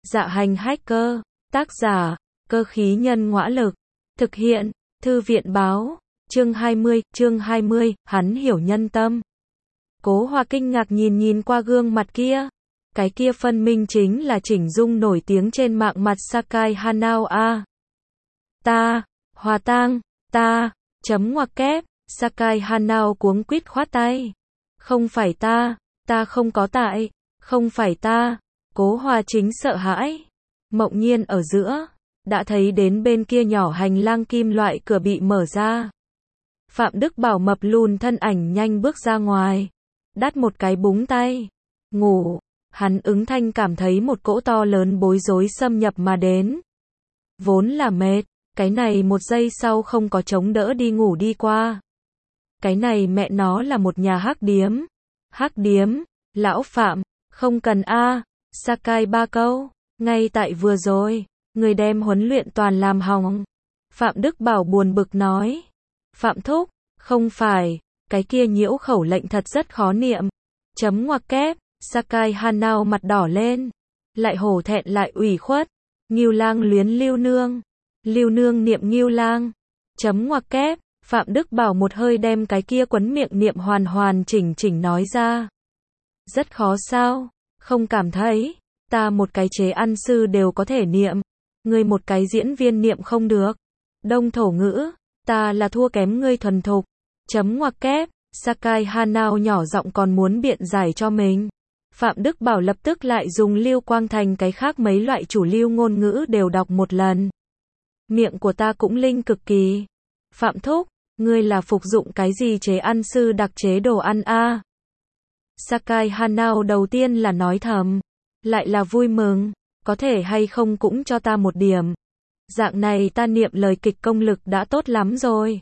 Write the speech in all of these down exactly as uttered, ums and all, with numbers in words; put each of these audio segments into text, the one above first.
Dạ hành hacker, tác giả, cơ khí nhân ngõa lực, thực hiện, thư viện báo, chương hai mươi, chương hai mươi, hắn hiểu nhân tâm. Cố Hòa kinh ngạc nhìn nhìn qua gương mặt kia, cái kia phân minh chính là chỉnh dung nổi tiếng trên mạng mặt Sakai Hanao a. Ta, Hòa tang, ta, chấm ngoặc kép, Sakai Hanao cuống quýt khoát tay. Không phải ta, ta không có tại, không phải ta. Cố Hòa chính sợ hãi. Mộng nhiên ở giữa, đã thấy đến bên kia nhỏ hành lang kim loại cửa bị mở ra. Phạm Đức Bảo mập lùn thân ảnh nhanh bước ra ngoài, đắt một cái búng tay. Ngủ, hắn ứng thanh cảm thấy một cỗ to lớn bối rối xâm nhập mà đến. Vốn là mệt, cái này một giây sau không có chống đỡ đi ngủ đi qua. Cái này mẹ nó là một nhà hắc điếm. Hắc điếm, lão Phạm, không cần a. Sakai ba câu, ngay tại vừa rồi, người đem huấn luyện toàn làm hỏng. Phạm Đức Bảo buồn bực nói. Phạm thúc, không phải, cái kia nhiễu khẩu lệnh thật rất khó niệm. Chấm ngoặc kép, Sakai Hanao mặt đỏ lên, lại hổ thẹn lại ủy khuất. Ngưu lang luyến lưu nương, lưu nương niệm ngưu lang. Chấm ngoặc kép, Phạm Đức Bảo một hơi đem cái kia quấn miệng niệm hoàn hoàn chỉnh chỉnh nói ra. Rất khó sao? Không cảm thấy, ta một cái chế ăn sư đều có thể niệm, ngươi một cái diễn viên niệm không được. Đông thổ ngữ, ta là thua kém ngươi thuần thục. Chấm ngoặc kép, Sakai Hanao nhỏ giọng còn muốn biện giải cho mình. Phạm Đức Bảo lập tức lại dùng Lưu Quang Thành cái khác mấy loại chủ lưu ngôn ngữ đều đọc một lần. Miệng của ta cũng linh cực kỳ. Phạm thúc, ngươi là phục dụng cái gì chế ăn sư đặc chế đồ ăn a? Sakai Hanao đầu tiên là nói thầm, lại là vui mừng, có thể hay không cũng cho ta một điểm. Dạng này ta niệm lời kịch công lực đã tốt lắm rồi.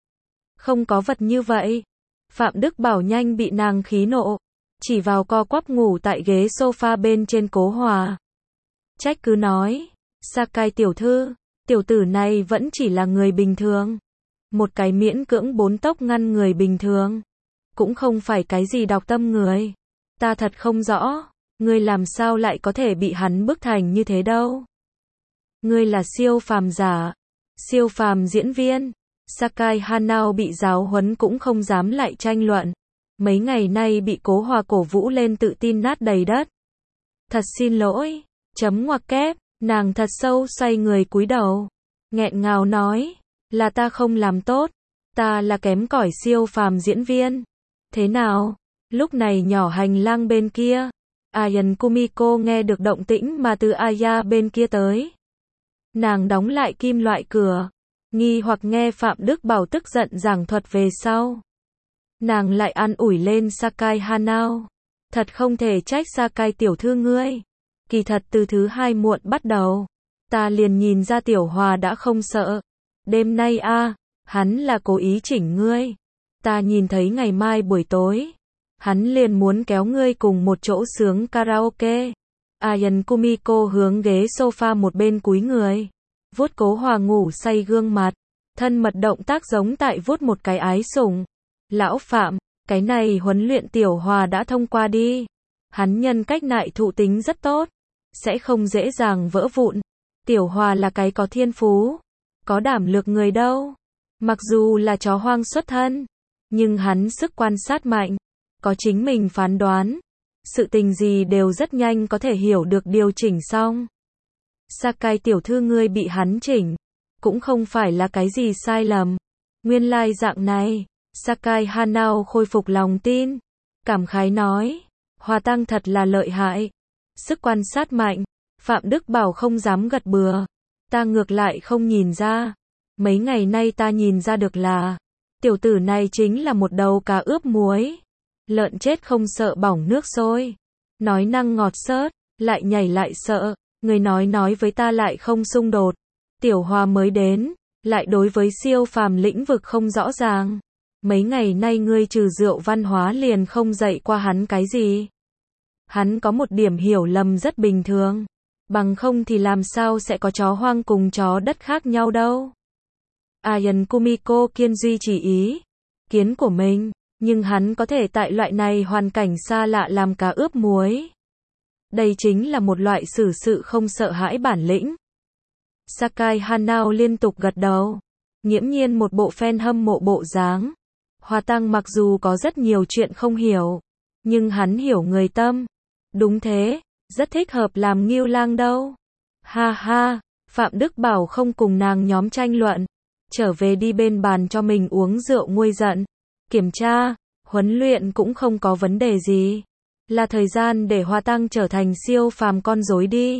Không có vật như vậy. Phạm Đức Bảo nhanh bị nàng khí nộ, chỉ vào co quắp ngủ tại ghế sofa bên trên Cố Hòa. Trách cứ nói, Sakai tiểu thư, tiểu tử này vẫn chỉ là người bình thường. Một cái miễn cưỡng bốn tốc ngăn người bình thường. Cũng không phải cái gì đọc tâm người. Ta thật không rõ, ngươi làm sao lại có thể bị hắn bức thành như thế đâu. Ngươi là siêu phàm giả, siêu phàm diễn viên. Sakai Hanao bị giáo huấn cũng không dám lại tranh luận. Mấy ngày nay bị Cố Hòa cổ vũ lên tự tin nát đầy đất. Thật xin lỗi, chấm ngoặc kép, nàng thật sâu xoay người cúi đầu. Nghẹn ngào nói, là ta không làm tốt, ta là kém cỏi siêu phàm diễn viên. Thế nào? Lúc này nhỏ hành lang bên kia, Ayan Kumiko nghe được động tĩnh mà từ Aya bên kia tới. Nàng đóng lại kim loại cửa, nghi hoặc nghe Phạm Đức Bảo tức giận giảng thuật về sau. Nàng lại an ủi lên Sakai Hanao. Thật không thể trách Sakai tiểu thư ngươi. Kỳ thật từ thứ hai muộn bắt đầu, ta liền nhìn ra tiểu Hòa đã không sợ. Đêm nay a, hắn là cố ý chỉnh ngươi. Ta nhìn thấy ngày mai buổi tối, hắn liền muốn kéo ngươi cùng một chỗ sướng karaoke. Ayan Kumiko hướng ghế sofa một bên cúi người, vuốt Cố Hòa ngủ say gương mặt, thân mật động tác giống tại vuốt một cái ái sủng. Lão Phạm, cái này huấn luyện tiểu Hòa đã thông qua đi. Hắn nhân cách nại thụ tính rất tốt, sẽ không dễ dàng vỡ vụn. Tiểu Hòa là cái có thiên phú, có đảm lược người đâu. Mặc dù là chó hoang xuất thân, nhưng hắn sức quan sát mạnh, có chính mình phán đoán. Sự tình gì đều rất nhanh có thể hiểu được điều chỉnh xong. Sakai tiểu thư ngươi bị hắn chỉnh, cũng không phải là cái gì sai lầm. Nguyên lai dạng này, Sakai Hanao khôi phục lòng tin, cảm khái nói, Hòa tăng thật là lợi hại, sức quan sát mạnh. Phạm Đức Bảo không dám gật bừa, ta ngược lại không nhìn ra, mấy ngày nay ta nhìn ra được là, tiểu tử này chính là một đầu cá ướp muối, lợn chết không sợ bỏng nước sôi, nói năng ngọt xớt, lại nhảy lại sợ, người nói nói với ta lại không xung đột. Tiểu Hòa mới đến, lại đối với siêu phàm lĩnh vực không rõ ràng. Mấy ngày nay ngươi trừ rượu văn hóa liền không dạy qua hắn cái gì. Hắn có một điểm hiểu lầm rất bình thường, bằng không thì làm sao sẽ có chó hoang cùng chó đất khác nhau đâu. Ayan Kumiko kiên duy chỉ ý kiến của mình, nhưng hắn có thể tại loại này hoàn cảnh xa lạ làm cá ướp muối. Đây chính là một loại xử sự không sợ hãi bản lĩnh. Sakai Hanao liên tục gật đầu. Nghiễm nhiên một bộ fan hâm mộ bộ dáng. Hoa Tăng mặc dù có rất nhiều chuyện không hiểu, nhưng hắn hiểu người tâm. Đúng thế, rất thích hợp làm Ngưu Lang đâu. Ha ha, Phạm Đức Bảo không cùng nàng nhóm tranh luận. Trở về đi bên bàn cho mình uống rượu nguôi giận. Kiểm tra, huấn luyện cũng không có vấn đề gì. Là thời gian để Hoa Tăng trở thành siêu phàm con rối đi.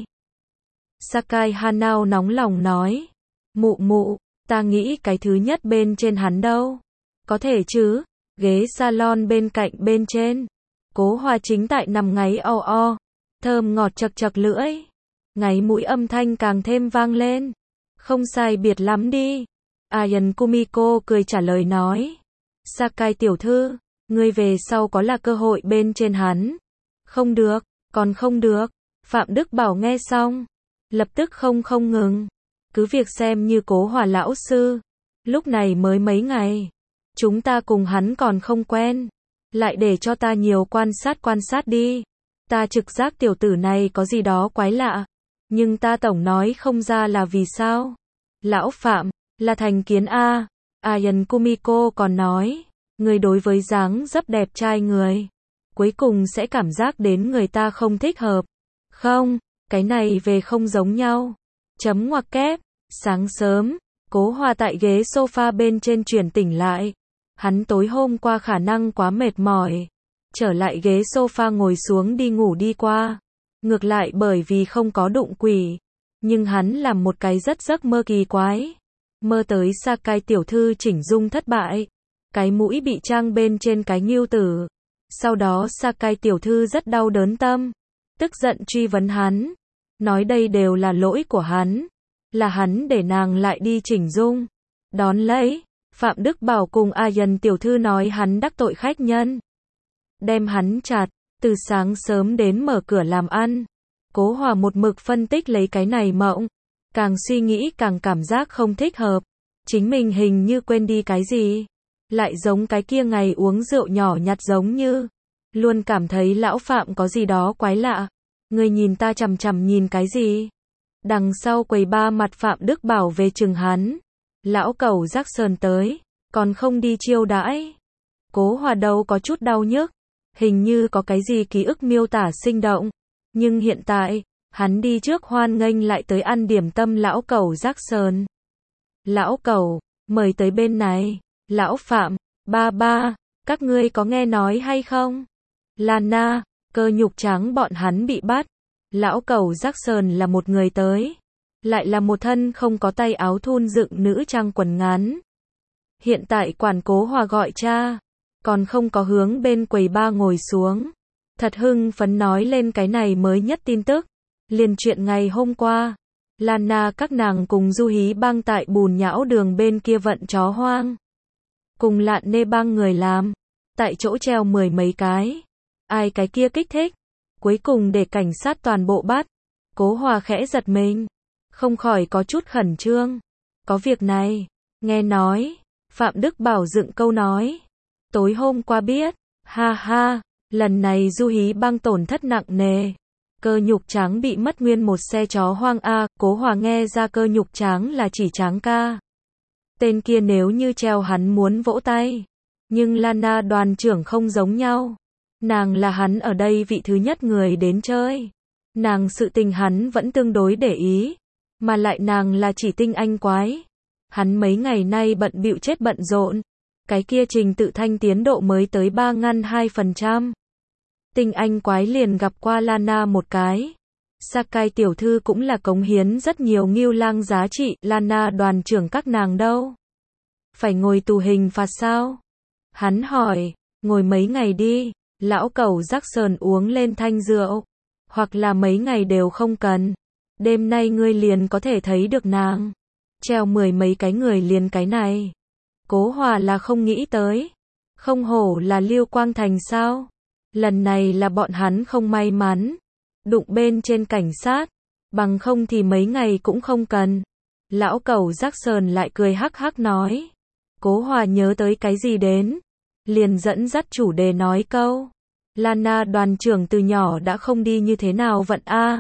Sakai Hanao nóng lòng nói. Mụ mụ, ta nghĩ cái thứ nhất bên trên hắn đâu. Có thể chứ, ghế salon bên cạnh bên trên. Cố Hoa chính tại nằm ngáy o o, thơm ngọt chật chật lưỡi. Ngáy mũi âm thanh càng thêm vang lên. Không sai biệt lắm đi. Ayan Kumiko cười trả lời nói. Sakai tiểu thư, ngươi về sau có là cơ hội bên trên hắn. Không được, còn không được. Phạm Đức Bảo nghe xong, lập tức không không ngừng. Cứ việc xem như Cố Hòa lão sư. Lúc này mới mấy ngày. Chúng ta cùng hắn còn không quen. Lại để cho ta nhiều quan sát quan sát đi. Ta trực giác tiểu tử này có gì đó quái lạ. Nhưng ta tổng nói không ra là vì sao. Lão Phạm, là thành kiến A. Ayan Kumiko còn nói. Người đối với dáng dấp đẹp trai người. Cuối cùng sẽ cảm giác đến người ta không thích hợp. Không, cái này về không giống nhau. Chấm ngoặc kép. Sáng sớm, Cố Hòa tại ghế sofa bên trên chuyển tỉnh lại. Hắn tối hôm qua khả năng quá mệt mỏi. Trở lại ghế sofa ngồi xuống đi ngủ đi qua. Ngược lại bởi vì không có đụng quỷ. Nhưng hắn làm một cái rất giấc mơ kỳ quái. Mơ tới Sakai tiểu thư chỉnh dung thất bại. Cái mũi bị trang bên trên cái ngưu tử. Sau đó Sakai tiểu thư rất đau đớn tâm. Tức giận truy vấn hắn. Nói đây đều là lỗi của hắn. Là hắn để nàng lại đi chỉnh dung. Đón lấy, Phạm Đức Bảo cùng Ayan tiểu thư nói hắn đắc tội khách nhân. Đem hắn chặt, từ sáng sớm đến mở cửa làm ăn. Cố Hòa một mực phân tích lấy cái này mộng. Càng suy nghĩ càng cảm giác không thích hợp. Chính mình hình như quên đi cái gì. Lại giống cái kia ngày uống rượu nhỏ nhặt giống như. Luôn cảm thấy lão Phạm có gì đó quái lạ. Người nhìn ta chằm chằm nhìn cái gì? Đằng sau quầy ba mặt Phạm Đức Bảo về chừng hắn. Lão cẩu rắc sờn tới. Còn không đi chiêu đãi. Cố Hòa đầu có chút đau nhức. Hình như có cái gì ký ức miêu tả sinh động. Nhưng hiện tại, hắn đi trước hoan nghênh lại tới ăn điểm tâm lão cẩu rắc sờn. Lão cẩu, mời tới bên này. Lão Phạm, ba ba, các ngươi có nghe nói hay không? Lana, Cơ Nhục Trắng bọn hắn bị bắt. Lão cẩu rắc sờn là một người tới. Lại là một thân không có tay áo thun dựng nữ trang quần ngắn. Hiện tại quản Cố Hòa gọi cha. Còn không có hướng bên quầy ba ngồi xuống. Thật hưng phấn nói lên cái này mới nhất tin tức. Liền chuyện ngày hôm qua. Lana các nàng cùng Du Hí Bang tại bùn nhão đường bên kia vận chó hoang. Cùng Lạn Nê Bang người làm. Tại chỗ treo mười mấy cái. Ai cái kia kích thích. Cuối cùng để cảnh sát toàn bộ bắt. Cố Hòa khẽ giật mình. Không khỏi có chút khẩn trương. Có việc này. Nghe nói. Phạm Đức Bảo dựng câu nói. Tối hôm qua biết. Ha ha. Lần này Du Hí Bang tổn thất nặng nề. Cơ Nhục Tráng bị mất nguyên một xe chó hoang a. Cố Hòa nghe ra Cơ Nhục Tráng là chỉ Tráng ca. Tên kia nếu như treo hắn muốn vỗ tay. Nhưng Lana đoàn trưởng không giống nhau. Nàng là hắn ở đây vị thứ nhất người đến chơi. Nàng sự tình hắn vẫn tương đối để ý. Mà lại nàng là chỉ tinh anh quái. Hắn mấy ngày nay bận bịu chết bận rộn. Cái kia trình tự thanh tiến độ mới tới ba ngăn hai phần trăm. Tinh anh quái liền gặp qua Lana một cái. Sakai tiểu thư cũng là cống hiến rất nhiều Ngưu Lang giá trị. Lana đoàn trưởng các nàng đâu? Phải ngồi tù hình phạt sao? Hắn hỏi, ngồi mấy ngày đi. Lão cẩu rắc sờn uống lên thanh rượu. Hoặc là mấy ngày đều không cần. Đêm nay ngươi liền có thể thấy được nàng. Treo mười mấy cái người liền cái này. Cố Hòa là không nghĩ tới. Không hổ là Lưu Quang Thành sao? Lần này là bọn hắn không may mắn. Đụng bên trên cảnh sát. Bằng không thì mấy ngày cũng không cần. Lão cẩu rắc sờn lại cười hắc hắc nói. Cố Hòa nhớ tới cái gì đến. Liền dẫn dắt chủ đề nói câu. Lana đoàn trưởng từ nhỏ đã không đi như thế nào vận a.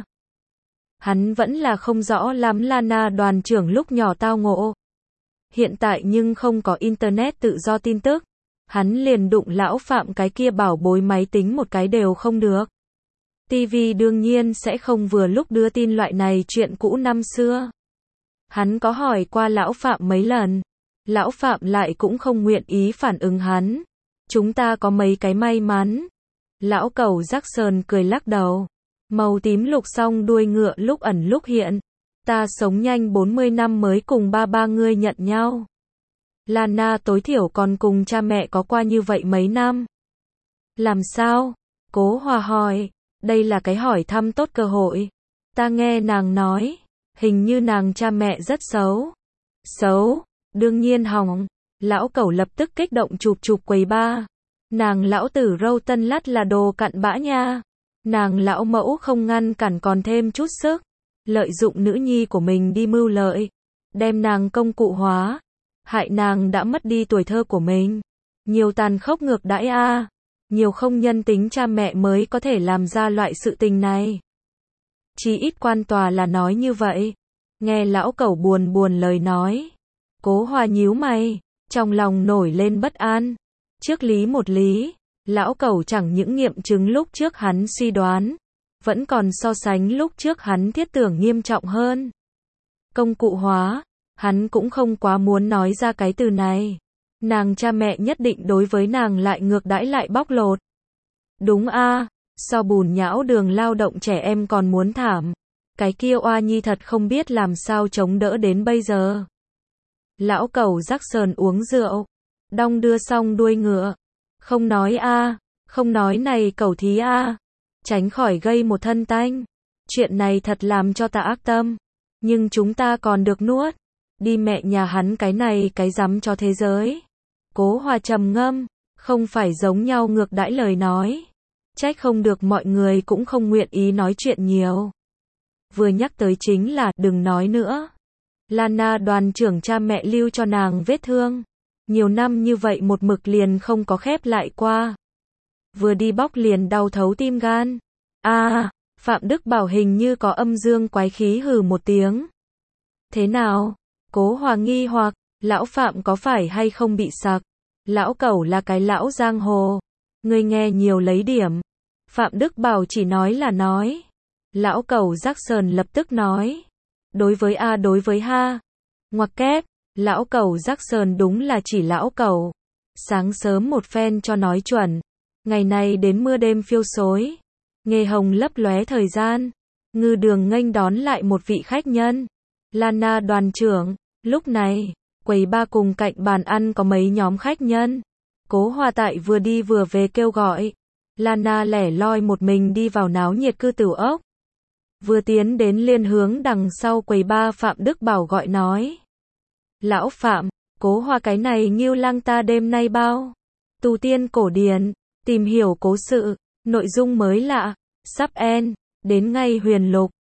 Hắn vẫn là không rõ lắm Lana đoàn trưởng lúc nhỏ tao ngộ. Hiện tại nhưng không có internet tự do tin tức. Hắn liền đụng lão Phạm cái kia bảo bối máy tính một cái đều không được. ti vi đương nhiên sẽ không vừa lúc đưa tin loại này chuyện cũ năm xưa. Hắn có hỏi qua lão Phạm mấy lần. Lão Phạm lại cũng không nguyện ý phản ứng hắn. Chúng ta có mấy cái may mắn. Lão Cẩu Jackson cười lắc đầu. Màu tím lục song đuôi ngựa lúc ẩn lúc hiện. Ta sống nhanh bốn mươi năm mới cùng ba ba ngươi nhận nhau. Lana tối thiểu còn cùng cha mẹ có qua như vậy mấy năm. Làm sao? Cố Hòa hỏi. Đây là cái hỏi thăm tốt cơ hội. Ta nghe nàng nói. Hình như nàng cha mẹ rất xấu. Xấu? Đương nhiên hỏng. Lão Cẩu lập tức kích động chụp chụp quầy ba. Nàng lão tử râu tân lắt là đồ cặn bã nha. Nàng lão mẫu không ngăn cản còn thêm chút sức. Lợi dụng nữ nhi của mình đi mưu lợi. Đem nàng công cụ hóa. Hại nàng đã mất đi tuổi thơ của mình. Nhiều tàn khốc ngược đãi a. Nhiều không nhân tính cha mẹ mới có thể làm ra loại sự tình này. Chỉ ít quan tòa là nói như vậy. Nghe lão Cẩu buồn buồn lời nói. Cố Hòa nhíu mày. Trong lòng nổi lên bất an. Trước lý một lý. Lão Cẩu chẳng những nghiệm chứng lúc trước hắn suy đoán. Vẫn còn so sánh lúc trước hắn thiết tưởng nghiêm trọng hơn. Công cụ hóa. Hắn cũng không quá muốn nói ra cái từ này. Nàng cha mẹ nhất định đối với nàng lại ngược đãi lại bóc lột. Đúng a, so bùn nhão đường lao động trẻ em còn muốn thảm. Cái kia oa nhi thật không biết làm sao chống đỡ đến bây giờ. Lão Cẩu Jackson uống rượu. Đong đưa xong đuôi ngựa. Không nói a, không nói này cẩu thí a. Tránh khỏi gây một thân tanh. Chuyện này thật làm cho ta ác tâm. Nhưng chúng ta còn được nuốt. Đi mẹ nhà hắn cái này cái rắm cho thế giới. Cố Hòa trầm ngâm. Không phải giống nhau ngược đãi lời nói. Trách không được mọi người cũng không nguyện ý nói chuyện nhiều. Vừa nhắc tới chính là đừng nói nữa. Lana đoàn trưởng cha mẹ lưu cho nàng vết thương. Nhiều năm như vậy một mực liền không có khép lại qua. Vừa đi bóc liền đau thấu tim gan. À, Phạm Đức Bảo hình như có âm dương quái khí hừ một tiếng. Thế nào? Cố Hòa nghi hoặc, lão Phạm có phải hay không bị sặc? Lão Cẩu là cái lão giang hồ. Ngươi nghe nhiều lấy điểm. Phạm Đức Bảo chỉ nói là nói. Lão Cẩu Jackson lập tức nói. Đối với A đối với ha. Ngoặc kép. Lão Cẩu Jackson đúng là chỉ lão Cẩu. Sáng sớm một phen cho nói chuẩn. Ngày này đến mưa đêm phiêu xối. Nghề hồng lấp lóe thời gian. Ngư đường nghênh đón lại một vị khách nhân. Lana đoàn trưởng. Lúc này, quầy ba cùng cạnh bàn ăn có mấy nhóm khách nhân. Cố Hòa tại vừa đi vừa về kêu gọi. Lana lẻ loi một mình đi vào náo nhiệt cư tử ốc. Vừa tiến đến liên hướng đằng sau quầy ba Phạm Đức Bảo gọi nói. Lão Phạm, Cố Hòa cái này nghiêu lang ta đêm nay bao. Tu tiên cổ điển, tìm hiểu cố sự, nội dung mới lạ, sắp end, đến ngay huyền lục.